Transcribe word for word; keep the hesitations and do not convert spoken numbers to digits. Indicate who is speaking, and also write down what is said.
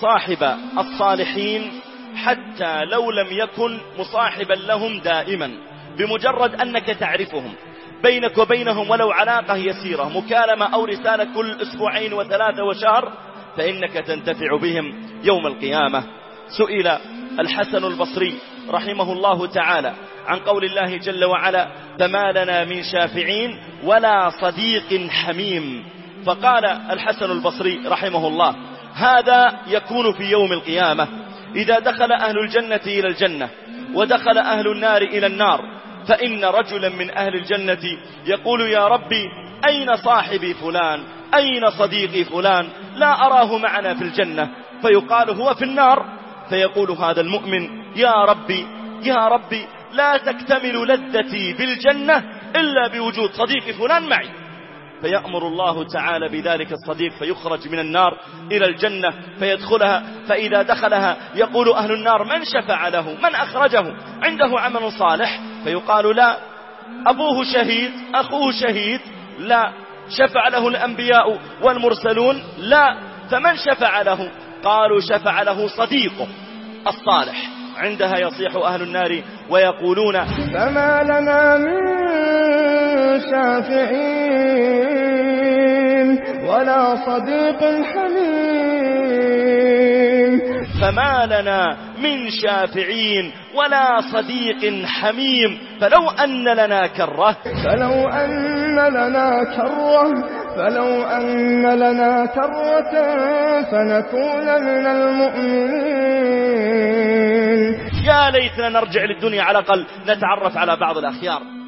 Speaker 1: صاحب الصالحين حتى لو لم يكن مصاحبا لهم دائما، بمجرد أنك تعرفهم، بينك وبينهم ولو علاقة يسيرة، مكالمة أو رسالة كل أسبوعين وثلاثة وشهر، فإنك تنتفع بهم يوم القيامة. سئل الحسن البصري رحمه الله تعالى عن قول الله جل وعلا: فما لنا من شافعين ولا صديق حميم. فقال الحسن البصري رحمه الله: هذا يكون في يوم القيامة إذا دخل أهل الجنة إلى الجنة ودخل أهل النار إلى النار، فإن رجلا من أهل الجنة يقول: يا ربي أين صاحبي فلان، أين صديقي فلان، لا أراه معنا في الجنة. فيقال: هو في النار. فيقول هذا المؤمن: يا ربي يا ربي لا تكتمل لذتي بالجنة إلا بوجود صديقي فلان معي. فيأمر الله تعالى بذلك الصديق فيخرج من النار إلى الجنة فيدخلها، فإذا دخلها يقول أهل النار: من شفع له، من أخرجه، عنده عمل صالح؟ فيقال: لا. أبوه شهيد، أخوه شهيد؟ لا. شفع له الأنبياء والمرسلون؟ لا. فمن شفع له؟ قالوا: شفع له صديقه الصالح. عندها يصيح أهل النار ويقولون:
Speaker 2: فما لنا من شافعين ولا صديق حميم.
Speaker 1: فما لنا من شافعين ولا صديق حميم. فلو أن لنا كرة
Speaker 2: فلو أن لنا كرة فلو أن لنا كرة فنكون من المؤمنين.
Speaker 1: يا ليتنا نرجع للدنيا على الأقل نتعرف على بعض الأخيار.